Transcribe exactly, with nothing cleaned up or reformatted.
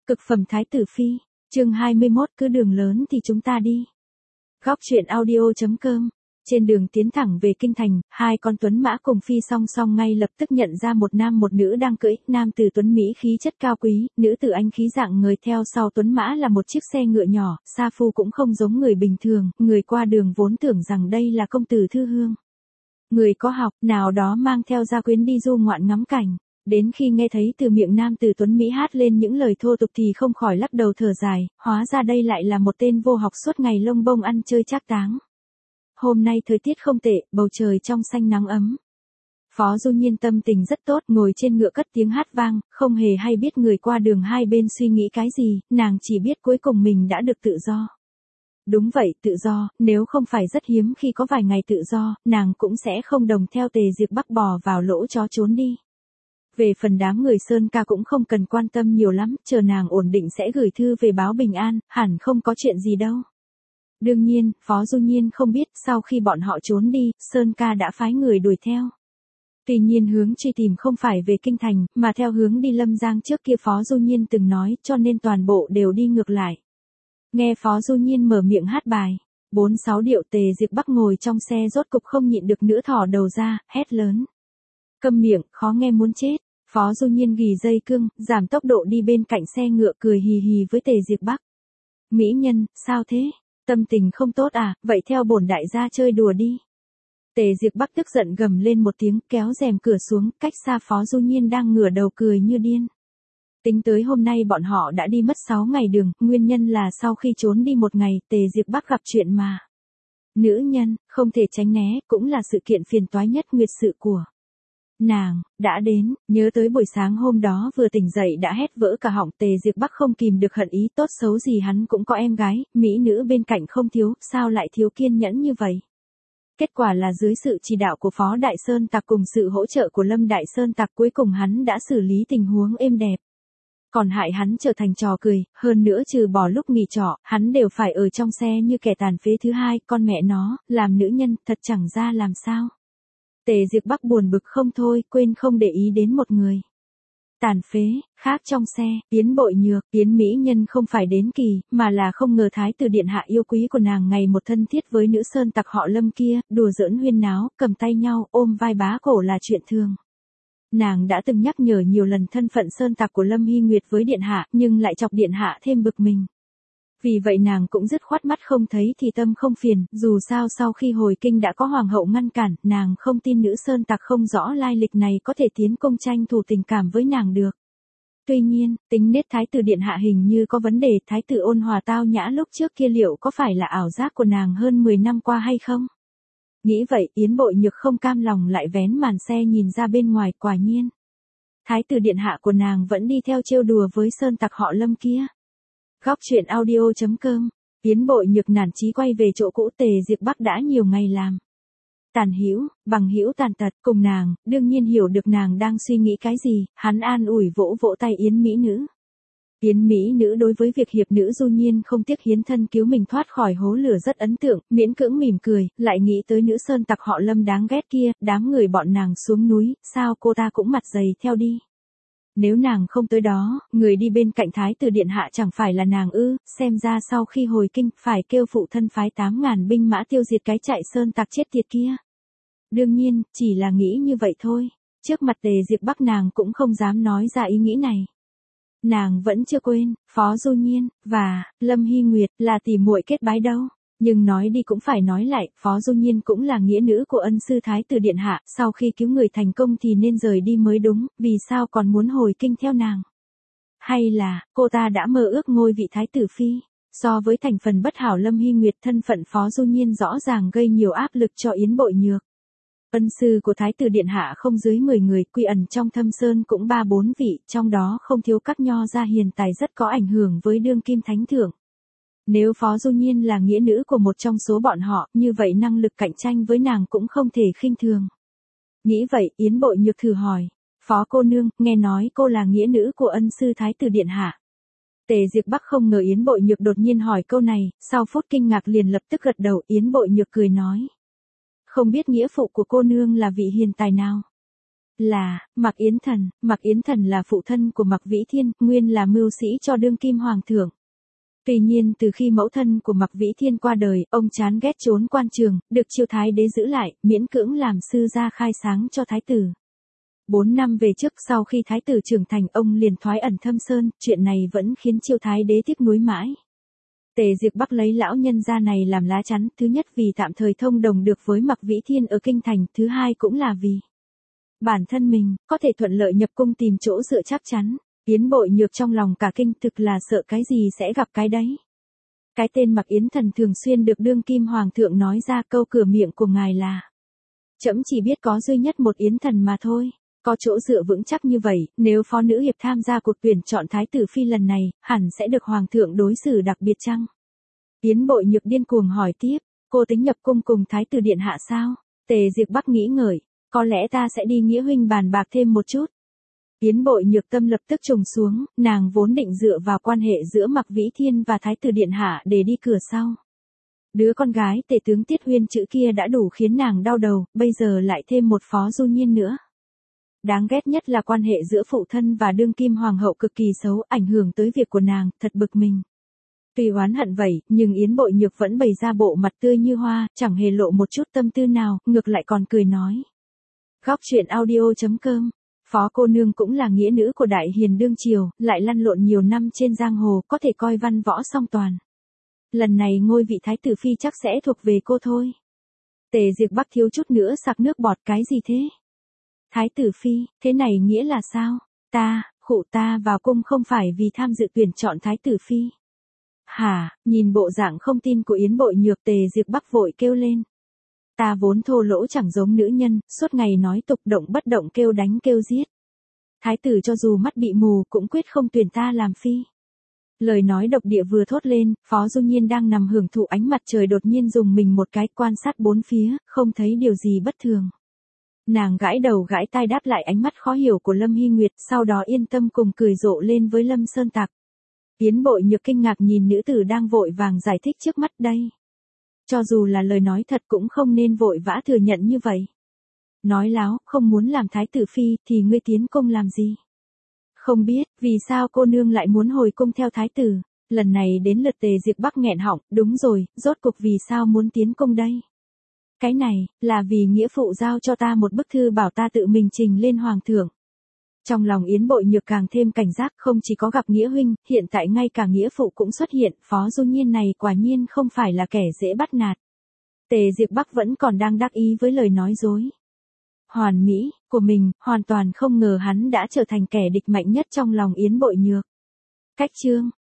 Cực phẩm thái tử phi, chương hai mươi mốt cứ đường lớn thì chúng ta đi. Góc truyện audio.com. Trên đường tiến thẳng về kinh thành, hai con tuấn mã cùng phi song song ngay lập tức nhận ra một nam một nữ đang cưỡi, nam tử tuấn mỹ khí chất cao quý, nữ tử anh khí dạng người, theo sau tuấn mã là một chiếc xe ngựa nhỏ, sa phu cũng không giống người bình thường, người qua đường vốn tưởng rằng đây là công tử thư hương. Người có học, nào đó mang theo gia quyến đi du ngoạn ngắm cảnh. Đến khi nghe thấy từ miệng nam tử tuấn Mỹ hát lên những lời thô tục thì không khỏi lắc đầu thở dài, hóa ra đây lại là một tên vô học suốt ngày lông bông ăn chơi trác táng. Hôm nay thời tiết không tệ, bầu trời trong xanh nắng ấm. Phó Du Nhiên tâm tình rất tốt, ngồi trên ngựa cất tiếng hát vang, không hề hay biết người qua đường hai bên suy nghĩ cái gì, nàng chỉ biết cuối cùng mình đã được tự do. Đúng vậy, tự do, nếu không phải rất hiếm khi có vài ngày tự do, nàng cũng sẽ không đồng theo Tề Diệp Bắc bò vào lỗ chó trốn đi. Về phần đám người Sơn Ca cũng không cần quan tâm nhiều lắm, chờ nàng ổn định sẽ gửi thư về báo bình an, hẳn không có chuyện gì đâu. Đương nhiên, Phó Du Nhiên không biết, sau khi bọn họ trốn đi, Sơn Ca đã phái người đuổi theo. Tuy nhiên hướng truy tìm không phải về kinh thành, mà theo hướng đi Lâm Giang trước kia Phó Du Nhiên từng nói, cho nên toàn bộ đều đi ngược lại. Nghe Phó Du Nhiên mở miệng hát bài, bốn sáu điệu, Tề Diệp Bắc ngồi trong xe rốt cục không nhịn được nữa thỏ đầu ra, hét lớn. Câm miệng, khó nghe muốn chết. Phó Du Nhiên gỉ dây cương, giảm tốc độ đi bên cạnh xe ngựa cười hì hì với Tề Diệp Bắc. Mỹ nhân, sao thế? Tâm tình không tốt à, vậy theo bổn đại gia chơi đùa đi. Tề Diệp Bắc tức giận gầm lên một tiếng, kéo rèm cửa xuống, cách xa Phó Du Nhiên đang ngửa đầu cười như điên. Tính tới hôm nay bọn họ đã đi mất sáu ngày đường, nguyên nhân là sau khi trốn đi một ngày, Tề Diệp Bắc gặp chuyện mà. Nữ nhân, không thể tránh né, cũng là sự kiện phiền toái nhất nguyệt sự của nàng, đã đến, nhớ tới buổi sáng hôm đó vừa tỉnh dậy đã hét vỡ cả họng. Tề Diệp Bắc không kìm được hận ý, tốt xấu gì hắn cũng có em gái, mỹ nữ bên cạnh không thiếu, sao lại thiếu kiên nhẫn như vậy. Kết quả là dưới sự chỉ đạo của Phó Đại Sơn Tặc cùng sự hỗ trợ của Lâm Đại Sơn Tặc cuối cùng hắn đã xử lý tình huống êm đẹp. Còn hại hắn trở thành trò cười, hơn nữa trừ bỏ lúc nghỉ trọ, hắn đều phải ở trong xe như kẻ tàn phế thứ hai, con mẹ nó, làm nữ nhân, thật chẳng ra làm sao. Tề Diệp Bắc buồn bực không thôi, quên không để ý đến một người. Tàn phế, khác trong xe, Yến Bội Nhược, Yến mỹ nhân không phải đến kỳ, mà là không ngờ thái tử điện hạ yêu quý của nàng ngày một thân thiết với nữ sơn tặc họ Lâm kia, đùa giỡn huyên náo, cầm tay nhau, ôm vai bá cổ là chuyện thường. Nàng đã từng nhắc nhở nhiều lần thân phận sơn tặc của Lâm Hy Nguyệt với điện hạ, nhưng lại chọc điện hạ thêm bực mình. Vì vậy nàng cũng dứt khoát mắt không thấy thì tâm không phiền, dù sao sau khi hồi kinh đã có hoàng hậu ngăn cản, nàng không tin nữ sơn tặc không rõ lai lịch này có thể tiến công tranh thủ tình cảm với nàng được. Tuy nhiên, tính nết thái tử điện hạ hình như có vấn đề, thái tử ôn hòa tao nhã lúc trước kia liệu có phải là ảo giác của nàng hơn mười năm qua hay không? Nghĩ vậy, Yến Bội Nhược không cam lòng lại vén màn xe nhìn ra bên ngoài, quả nhiên. Thái tử điện hạ của nàng vẫn đi theo trêu đùa với sơn tặc họ Lâm kia. Góc truyện audio.com. Yến Bội Nhược nản chí quay về chỗ cũ. Tề Diệp Bắc đã nhiều ngày làm tàn hữu, bằng hữu tàn tật cùng nàng, đương nhiên hiểu được nàng đang suy nghĩ cái gì, hắn an ủi vỗ vỗ tay Yến mỹ nữ. Yến mỹ nữ đối với việc hiệp nữ Du Nhiên không tiếc hiến thân cứu mình thoát khỏi hố lửa rất ấn tượng, miễn cưỡng mỉm cười, lại nghĩ tới nữ sơn tặc họ Lâm đáng ghét kia, đám người bọn nàng xuống núi, sao cô ta cũng mặt dày theo đi. Nếu nàng không tới đó, người đi bên cạnh thái tử điện hạ chẳng phải là nàng ư, xem ra sau khi hồi kinh, phải kêu phụ thân phái tám ngàn binh mã tiêu diệt cái trại sơn tặc chết tiệt kia. Đương nhiên, chỉ là nghĩ như vậy thôi, trước mặt Tề Diệp Bắc nàng cũng không dám nói ra ý nghĩ này. Nàng vẫn chưa quên, Phó Du Nhiên, và, Lâm Hy Nguyệt, là tỷ muội kết bái đâu. Nhưng nói đi cũng phải nói lại, Phó Du Nhiên cũng là nghĩa nữ của ân sư thái tử điện hạ, sau khi cứu người thành công thì nên rời đi mới đúng, vì sao còn muốn hồi kinh theo nàng? Hay là, cô ta đã mơ ước ngôi vị thái tử phi? So với thành phần bất hảo Lâm Hy Nguyệt, thân phận Phó Du Nhiên rõ ràng gây nhiều áp lực cho Yến Bội Nhược. Ân sư của thái tử điện hạ không dưới mười người, quy ẩn trong thâm sơn cũng ba bốn vị, trong đó không thiếu các nho gia hiền tài rất có ảnh hưởng với đương kim thánh thượng. Nếu Phó Du Nhiên là nghĩa nữ của một trong số bọn họ, như vậy năng lực cạnh tranh với nàng cũng không thể khinh thường. Nghĩ vậy, Yến Bội Nhược thử hỏi, Phó cô nương, nghe nói cô là nghĩa nữ của ân sư thái tử điện hạ. Tề Diệp Bắc không ngờ Yến Bội Nhược đột nhiên hỏi câu này, sau phút kinh ngạc liền lập tức gật đầu. Yến Bội Nhược cười nói, không biết nghĩa phụ của cô nương là vị hiền tài nào. Là, Mạc Yến Thần. Mạc Yến Thần là phụ thân của Mạc Vĩ Thiên, nguyên là mưu sĩ cho đương kim hoàng thượng. Tuy nhiên từ khi mẫu thân của Mạc Vĩ Thiên qua đời, ông chán ghét trốn quan trường, được Chiêu Thái đế giữ lại, miễn cưỡng làm sư gia khai sáng cho thái tử. Bốn năm về trước sau khi thái tử trưởng thành ông liền thoái ẩn thâm sơn, chuyện này vẫn khiến Chiêu Thái đế tiếc nuối mãi. Tề Diệp Bắc lấy lão nhân gia này làm lá chắn, thứ nhất vì tạm thời thông đồng được với Mạc Vĩ Thiên ở kinh thành, thứ hai cũng là vì bản thân mình có thể thuận lợi nhập cung tìm chỗ dựa chắc chắn. Yến Bội Nhược trong lòng cả kinh, thực là sợ cái gì sẽ gặp cái đấy. Cái tên Mạc Yến Thần thường xuyên được đương kim hoàng thượng nói ra, câu cửa miệng của ngài là: trẫm chỉ biết có duy nhất một Yến Thần mà thôi. Có chỗ dựa vững chắc như vậy, nếu phó nữ hiệp tham gia cuộc tuyển chọn thái tử phi lần này, hẳn sẽ được hoàng thượng đối xử đặc biệt chăng? Yến Bội Nhược điên cuồng hỏi tiếp, cô tính nhập cung cùng thái tử điện hạ sao? Tề Diệp Bắc nghĩ ngợi, có lẽ ta sẽ đi nghĩa huynh bàn bạc thêm một chút. Yến Bội Nhược tâm lập tức trùng xuống, nàng vốn định dựa vào quan hệ giữa Mạc Vĩ Thiên và thái tử điện hạ để đi cửa sau. Đứa con gái tể tướng Tiết Huyên chữ kia đã đủ khiến nàng đau đầu, bây giờ lại thêm một Phó Du Nhiên nữa. Đáng ghét nhất là quan hệ giữa phụ thân và đương kim hoàng hậu cực kỳ xấu, ảnh hưởng tới việc của nàng, thật bực mình. Tuy oán hận vậy, nhưng Yến Bội Nhược vẫn bày ra bộ mặt tươi như hoa, chẳng hề lộ một chút tâm tư nào, ngược lại còn cười nói. Góc truyện audio chấm com. Phó cô nương cũng là nghĩa nữ của đại hiền đương triều, lại lăn lộn nhiều năm trên giang hồ, có thể coi văn võ song toàn. Lần này ngôi vị thái tử phi chắc sẽ thuộc về cô thôi. Tề Diệp Bắc thiếu chút nữa sặc nước bọt, cái gì thế? Thái tử phi, thế này nghĩa là sao? Ta, khụ ta vào cung không phải vì tham dự tuyển chọn thái tử phi. Hả, nhìn bộ dạng không tin của Yến Bội Nhược, Tề Diệp Bắc vội kêu lên. Ta vốn thô lỗ chẳng giống nữ nhân, suốt ngày nói tục động bất động, kêu đánh kêu giết. Thái tử cho dù mắt bị mù cũng quyết không tuyển ta làm phi. Lời nói độc địa vừa thốt lên, Phó Du Nhiên đang nằm hưởng thụ ánh mặt trời đột nhiên dùng mình một cái, quan sát bốn phía, không thấy điều gì bất thường. Nàng gãi đầu gãi tai đáp lại ánh mắt khó hiểu của Lâm Hy Nguyệt, sau đó yên tâm cùng cười rộ lên với Lâm Sơn Tạc. Yến Bội Nhược kinh ngạc nhìn nữ tử đang vội vàng giải thích trước mắt đây. Cho dù là lời nói thật cũng không nên vội vã thừa nhận như vậy. Nói láo, không muốn làm thái tử phi thì ngươi tiến cung làm gì? Không biết, vì sao cô nương lại muốn hồi cung theo thái tử? Lần này đến lượt Tề Diệp Bắc nghẹn họng, đúng rồi, rốt cục vì sao muốn tiến cung đây? Cái này, là vì nghĩa phụ giao cho ta một bức thư bảo ta tự mình trình lên hoàng thượng. Trong lòng Yến Bội Nhược càng thêm cảnh giác, không chỉ có gặp nghĩa huynh, hiện tại ngay cả nghĩa phụ cũng xuất hiện, Phó Du Nhiên này quả nhiên không phải là kẻ dễ bắt nạt. Tề Diệp Bắc vẫn còn đang đắc ý với lời nói dối hoàn mỹ của mình, hoàn toàn không ngờ hắn đã trở thành kẻ địch mạnh nhất trong lòng Yến Bội Nhược. Cách chương